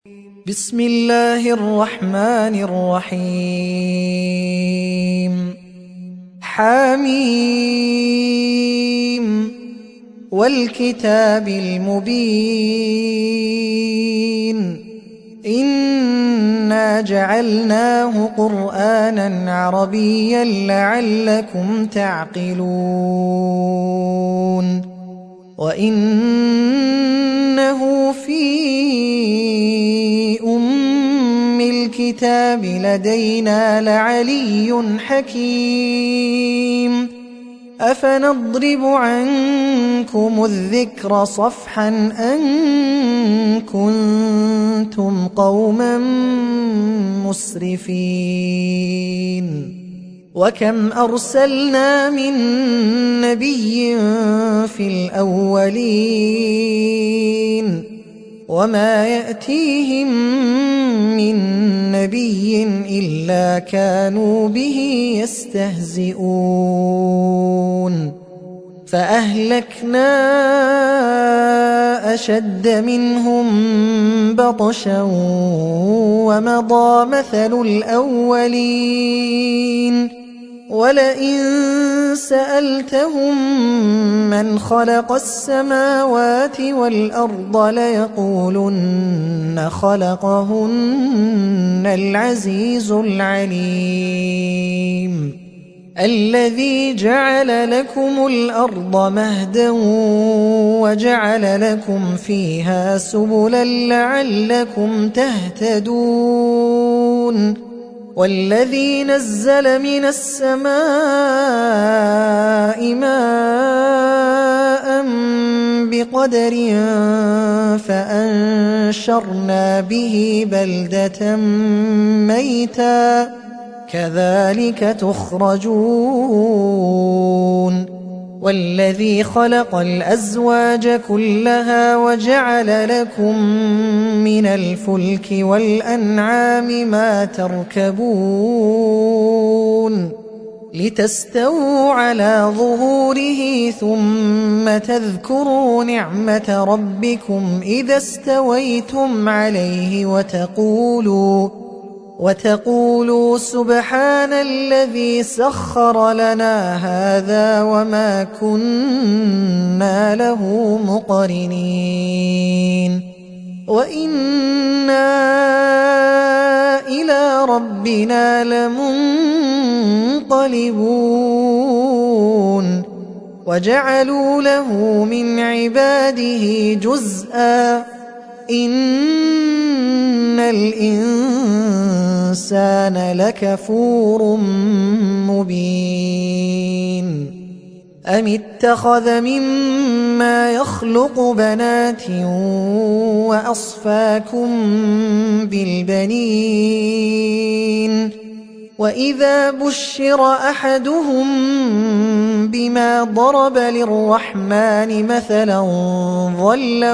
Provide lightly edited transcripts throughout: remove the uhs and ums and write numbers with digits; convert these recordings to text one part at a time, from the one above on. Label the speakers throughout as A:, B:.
A: بسم الله الرحمن الرحيم حميم والكتاب المبين إنا جعلناه قرآنا عربيا لعلكم تعقلون وإنه في أم الكتاب لدينا لعلي حكيم أفنضرب عنكم الذكر صفحا أن كنتم قوما مسرفين وكم أرسلنا من نبي في الأولين وما يأتيهم من نبي إلا كانوا به يستهزئون فأهلكنا أشد منهم بطشا ومضى مثل الأولين ولئن سألتهم من خلق السماوات والأرض ليقولن خلقهن العزيز العليم الذي جعل لكم الأرض مهدا وجعل لكم فيها سبلا لعلكم تهتدون والذي نزل من السماء ماء بقدر فأنشرنا به بلدة ميتا كذلك تخرجون والذي خلق الأزواج كلها وجعل لكم من الفلك والأنعام ما تركبون لتستووا على ظهوره ثم تذكروا نعمة ربكم إذا استويتم عليه وتقولوا سبحان الذي سخر لنا هذا وما كنا له مقرنين وإنا إلى ربنا لمنقلبون وجعلوا له من عباده جزءا إن الإنسان لكفور مبين أم اتخذ مما يخلق بنات وأصفاكم بالبنين وإذا بشر أحدهم بما ضرب للرحمن مثلا ظل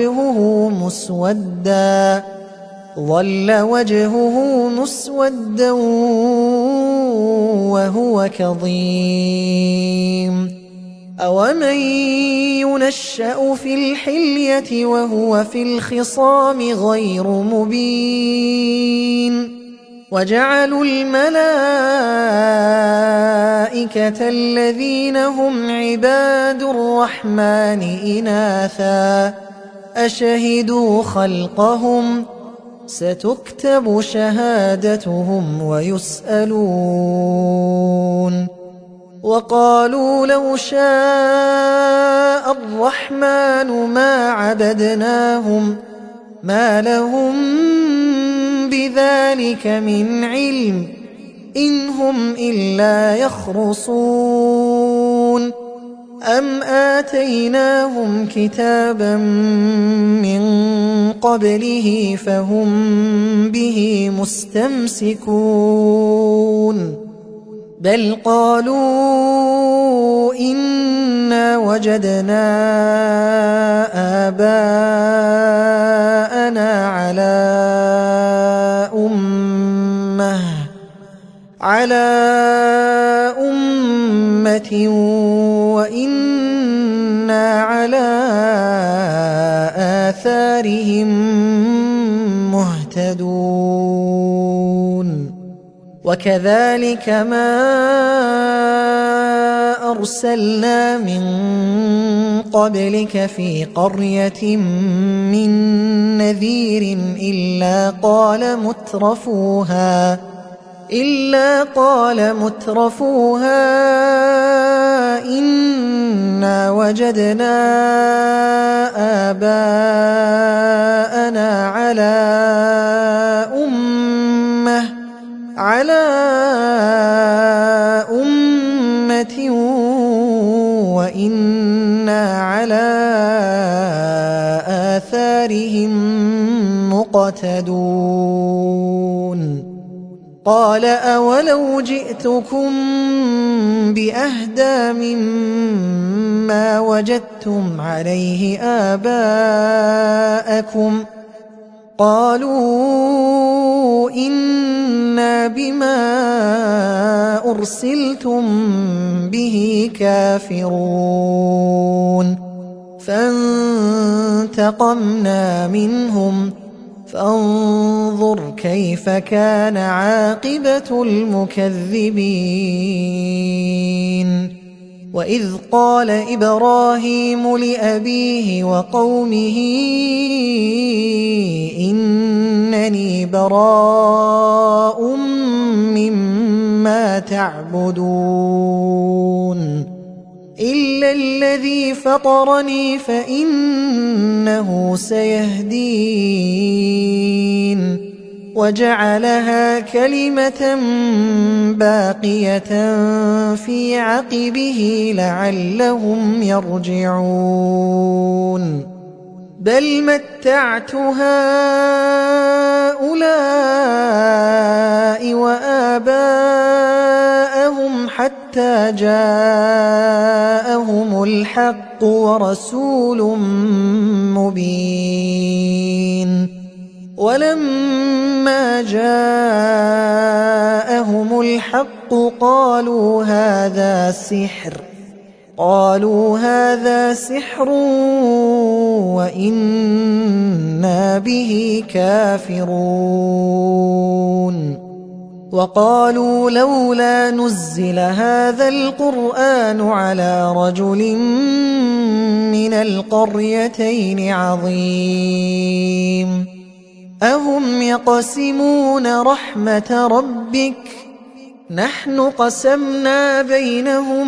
A: وجهه مسودا وهو كظيم أومن ينشأ في الحلية وهو في الخصام غير مبين وجعلوا الملائكة الذين هم عباد الرحمن إناثا أشهدوا خلقهم ستكتب شهادتهم ويسألون وقالوا لو شاء الرحمن ما عبدناهم ما لهم بذلك من علم إن هم إلا يخرصون أم آتيناهم كتابا من قبله فهم به مستمسكون بل قالوا إنا وجدنا آباءنا على أمة وإنا على آثارهم مهتدون وكذلك ما أرسلنا من قبلك في قرية من نذير إلا قال مترفوها إنا وجدنا آباءنا على أمة وإنا على آثارهم مقتدون قال أولو جئتكم بأهدى مما وجدتم عليه آباءكم قالوا إنا بما أرسلتم به كافرون فانتقمنا منهم فانظر كيف كان عاقبة المكذبين وإذ قال إبراهيم لأبيه وقومه إنني براء مما تعبدون إلا الذي فطرني فإنه سيهدين وجعلها كلمة باقية في عقبه لعلهم يرجعون بل متعت هؤلاء وآباءهم حتى جاءهم الحق ورسول مبين ولما جاءهم الحق قالوا هذا سحر وإنا به كافرون وقالوا لولا نزل هذا القرآن على رجل من القريتين عظيم أهم يقسمون رحمة ربك نحن قسمنا بينهم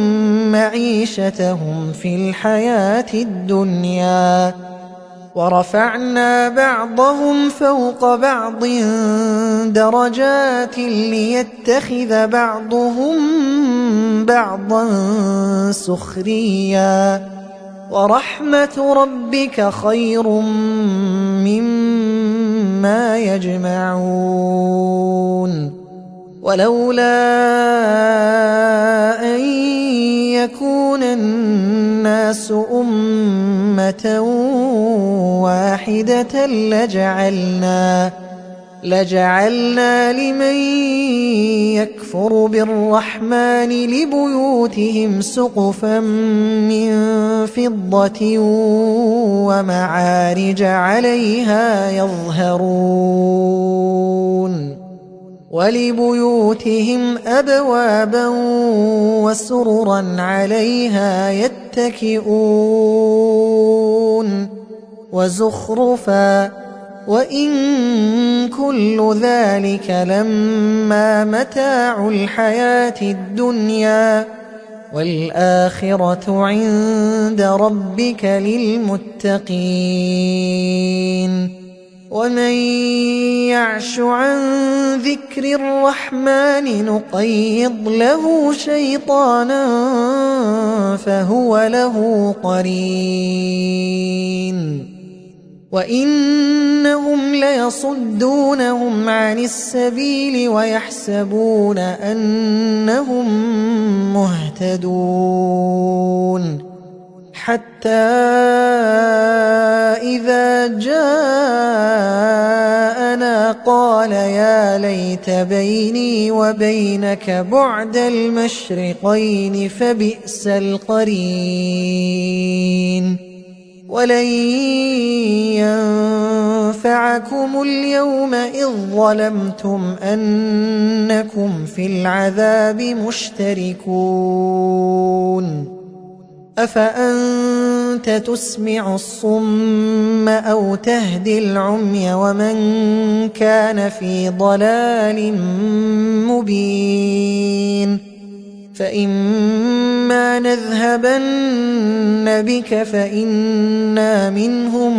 A: معيشتهم في الحياة الدنيا ورفعنا بعضهم فوق بعض درجات ليتخذ بعضهم بعضا سخريا ورحمة ربك خير مما يجمعون ولولا أن يكون الناس أمة واحدة لجعلنا لمن يكفر بالرحمن لبيوتهم سقفا من فضة ومعارج عليها يظهرون ولبيوتهم أبوابا وسررا عليها يتكئون وزخرفا وإن كل ذلك لما متاع الحياة الدنيا والآخرة عند ربك للمتقين ومن يعش عن ذكر الرحمن نقيض له شيطانا فهو له قرين وإنهم ليصدونهم عن السبيل ويحسبون أنهم مهتدون حتى إذا جاءنا قال يا ليت بيني وبينك بعد المشرقين فبئس القرين ولن ينفعكم اليوم إذ ظلمتم أنكم في العذاب مشتركون أفأنت تسمع الصم أو تهدي العمي ومن كان في ضلال مبين فإما نذهبن بك فإنا منهم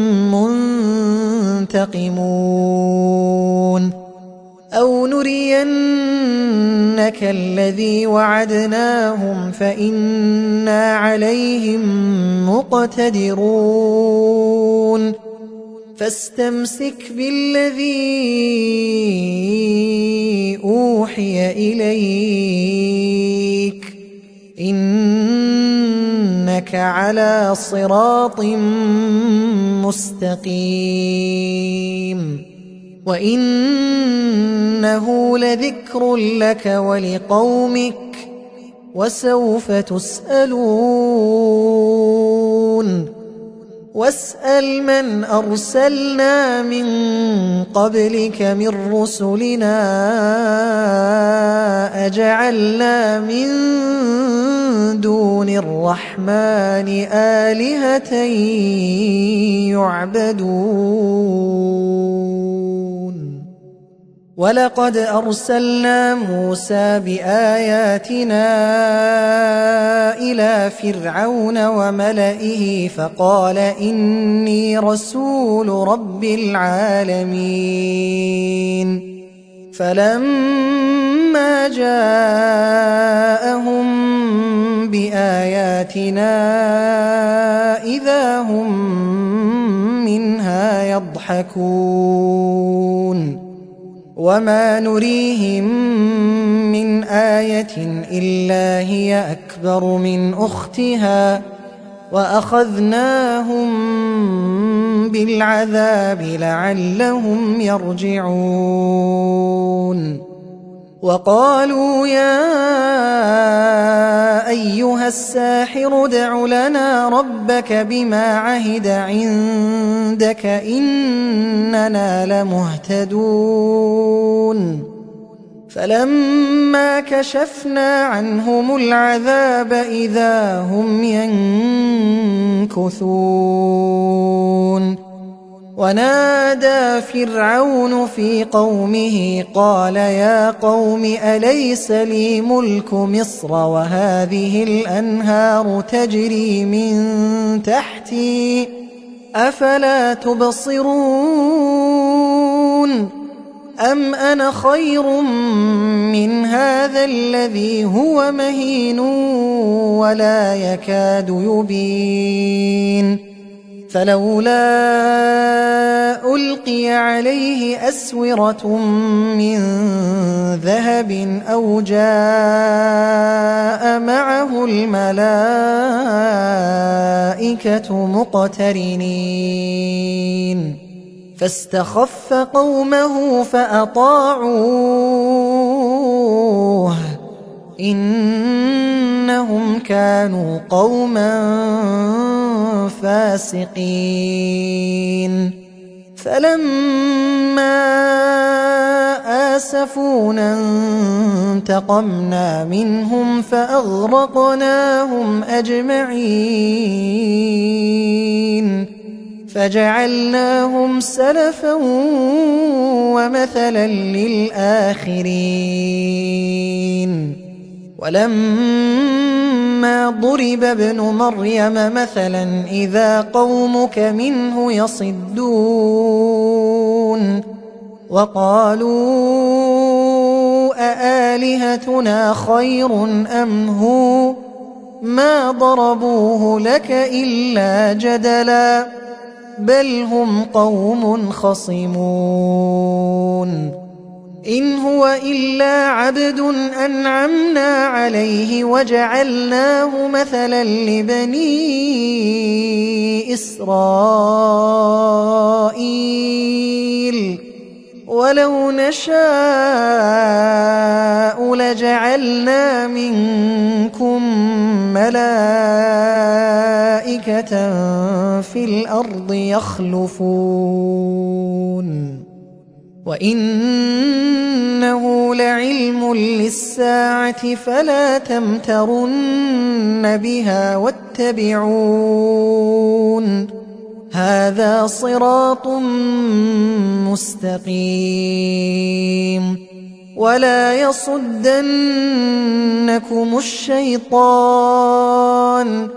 A: منتقمون أو نرينك الذي وعدناهم فإنا عليهم مقتدرون فاستمسك بالذي أوحي إليك إنك على صراط مستقيم وإنه لذكر لك ولقومك وسوف تسألون واسأل من أرسلنا من قبلك من رسلنا أجعلنا من دون الرحمن آلهة يعبدون ولقد أرسلنا موسى بآياتنا إلى فرعون وملئه فقال إني رسول رب العالمين فلما جاءهم بآياتنا إذا هم منها يضحكون وما نريهم من آية إلا هي أكبر من أختها وأخذناهم بالعذاب لعلهم يرجعون وقالوا يا أيها الساحر ادع لنا ربك بما عهد عندك إننا لمهتدون فلما كشفنا عنهم العذاب إذا هم ينكثون ونادى فرعون في قومه قال يا قوم أليس لي ملك مصر وهذه الأنهار تجري من تحتي أفلا تبصرون أم أنا خير من هذا الذي هو مهين ولا يكاد يبين فلولا ألقي عليه أسورة من ذهب أو جاء معه الملائكة مقترنين فاستخف قومه فأطاعوه إنهم كانوا قوما فاسقين فلما آسفونا انتقمنا منهم فأغرقناهم أجمعين فجعلناهم سلفا ومثلا للآخرين ولما ضرب ابن مريم مثلا إذا قومك منه يصدون وقالوا أآلهتنا خير أم هو ما ضربوه لك إلا جدلا بل هم قوم خصمون إن هو إلا عبد أنعمنا عليه وجعلناه مثلا لبني إسرائيل ولو نشاء لجعلنا منكم ملائكة في الأرض يخلفون وإنه لعلم للساعة فلا تمترن بها واتبعون هذا صراط مستقيم ولا يصدنكم الشيطان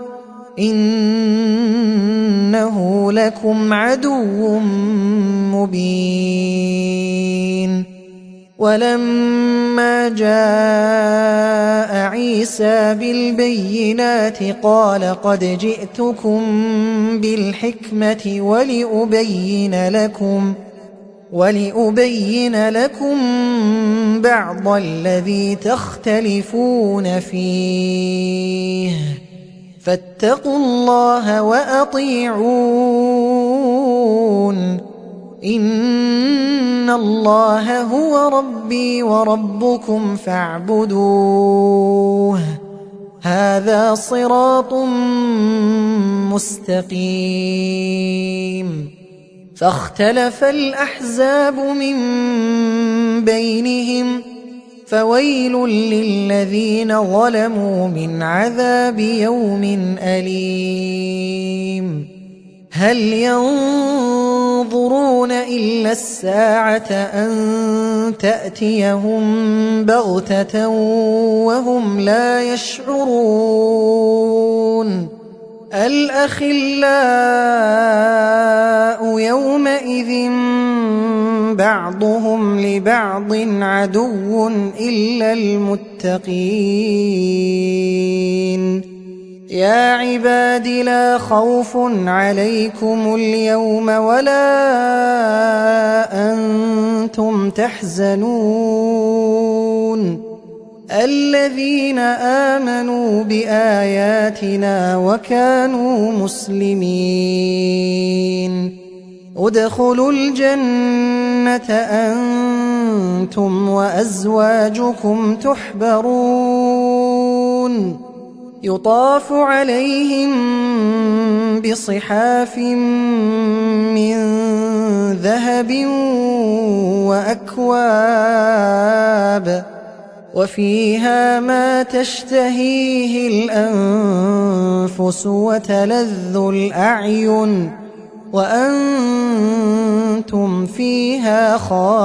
A: إنه لكم عدو مبين ولما جاء عيسى بالبينات قال قد جئتكم بالحكمة ولأبين لكم بعض الذي تختلفون فيه فاتقوا الله وأطيعون إن الله هو ربي وربكم فاعبدوه هذا صراط مستقيم فاختلف الأحزاب من بينهم فويل للذين ظلموا من عذاب يوم أليم هل ينظرون إلا الساعة أن تأتيهم بغتة وهم لا يشعرون الأخلاء يومئذ بعضهم لبعض عدو إلا المتقين يا عباد لا خوف عليكم اليوم ولا أنتم تحزنون الذين آمنوا بآياتنا وكانوا مسلمين ادخلوا الجنة أنتم وأزواجكم تحبرون يطاف عليهم بصحاف من ذهب وأكواب وفيها ما تشتهيه الأنفس وتلذ الأعين وأنتم فيها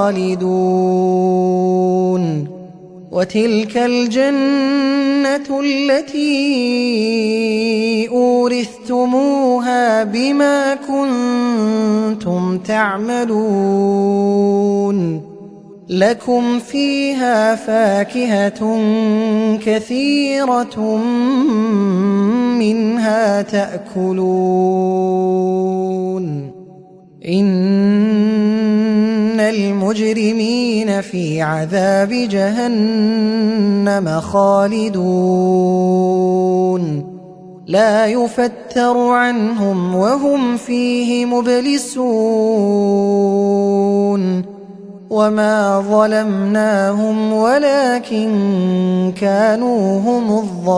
A: خالدون وتلك الجنة التي أورثتموها بما كنتم تعملون لكم فيها فاكهة كثيرة منها تأكلون إن المجرمين في عذاب جهنم خالدون لا يفتر عنهم وهم فيه مبلسون وما ظلمناهم ولكن كانوا هم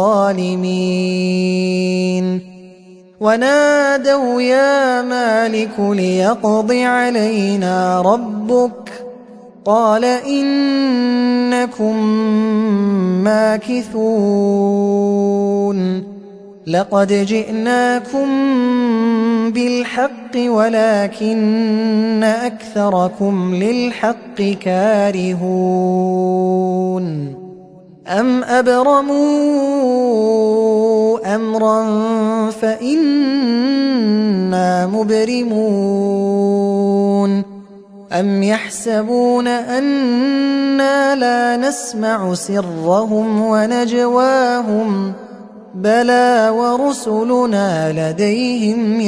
A: الظالمين ونادوا يا مالك ليقض علينا ربك قال إنكم ماكثون لقد جئناكم بالحق ولكن أكثركم للحق كارهون أم أبرموا أمرا فإنا مبرمون أم يحسبون أنا لا نسمع سرهم ونجواهم بلى ورسلنا لديهم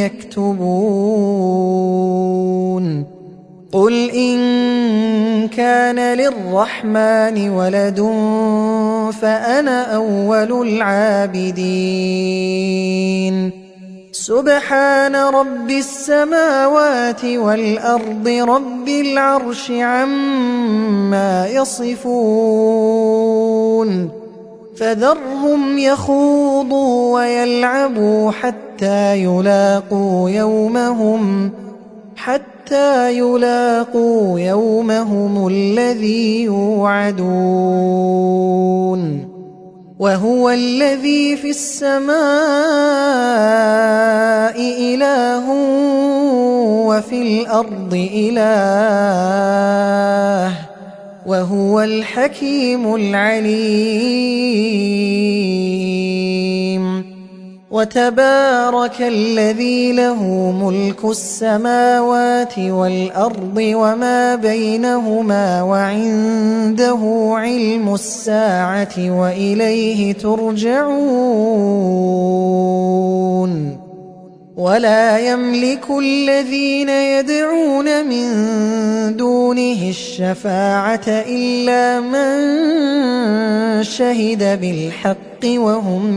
A: يكتبون قل إن كان للرحمن ولد فأنا أول العابدين سبحان رب السماوات والأرض رب العرش عما يصفون فذرهم يخوضوا ويلعبوا حتى يلاقوا يومهم الذي يوعدون وهو الذي في السماء إله وفي الأرض إله وهو الحكيم العليم وتبارك الذي له ملك السماوات والأرض وما بينهما وعنده علم الساعة وإليه ترجعون ولا يملك الذين يدعون من دونه الشفاعة إلا من شهد بالحق وهم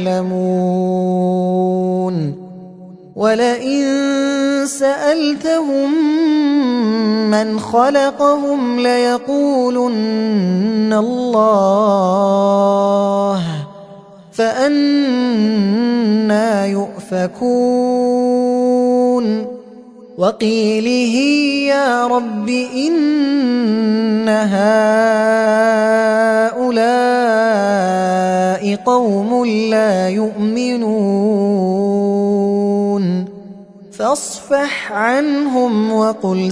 A: يعلمون ولئن سألتهم من خلقهم ليقولن الله فأنى يؤفكون وقيله يا رب إن هؤلاء قوم لا يؤمنون فاصفح عنهم وقل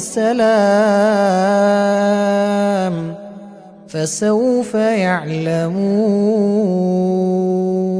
A: سلام فسوف يعلمون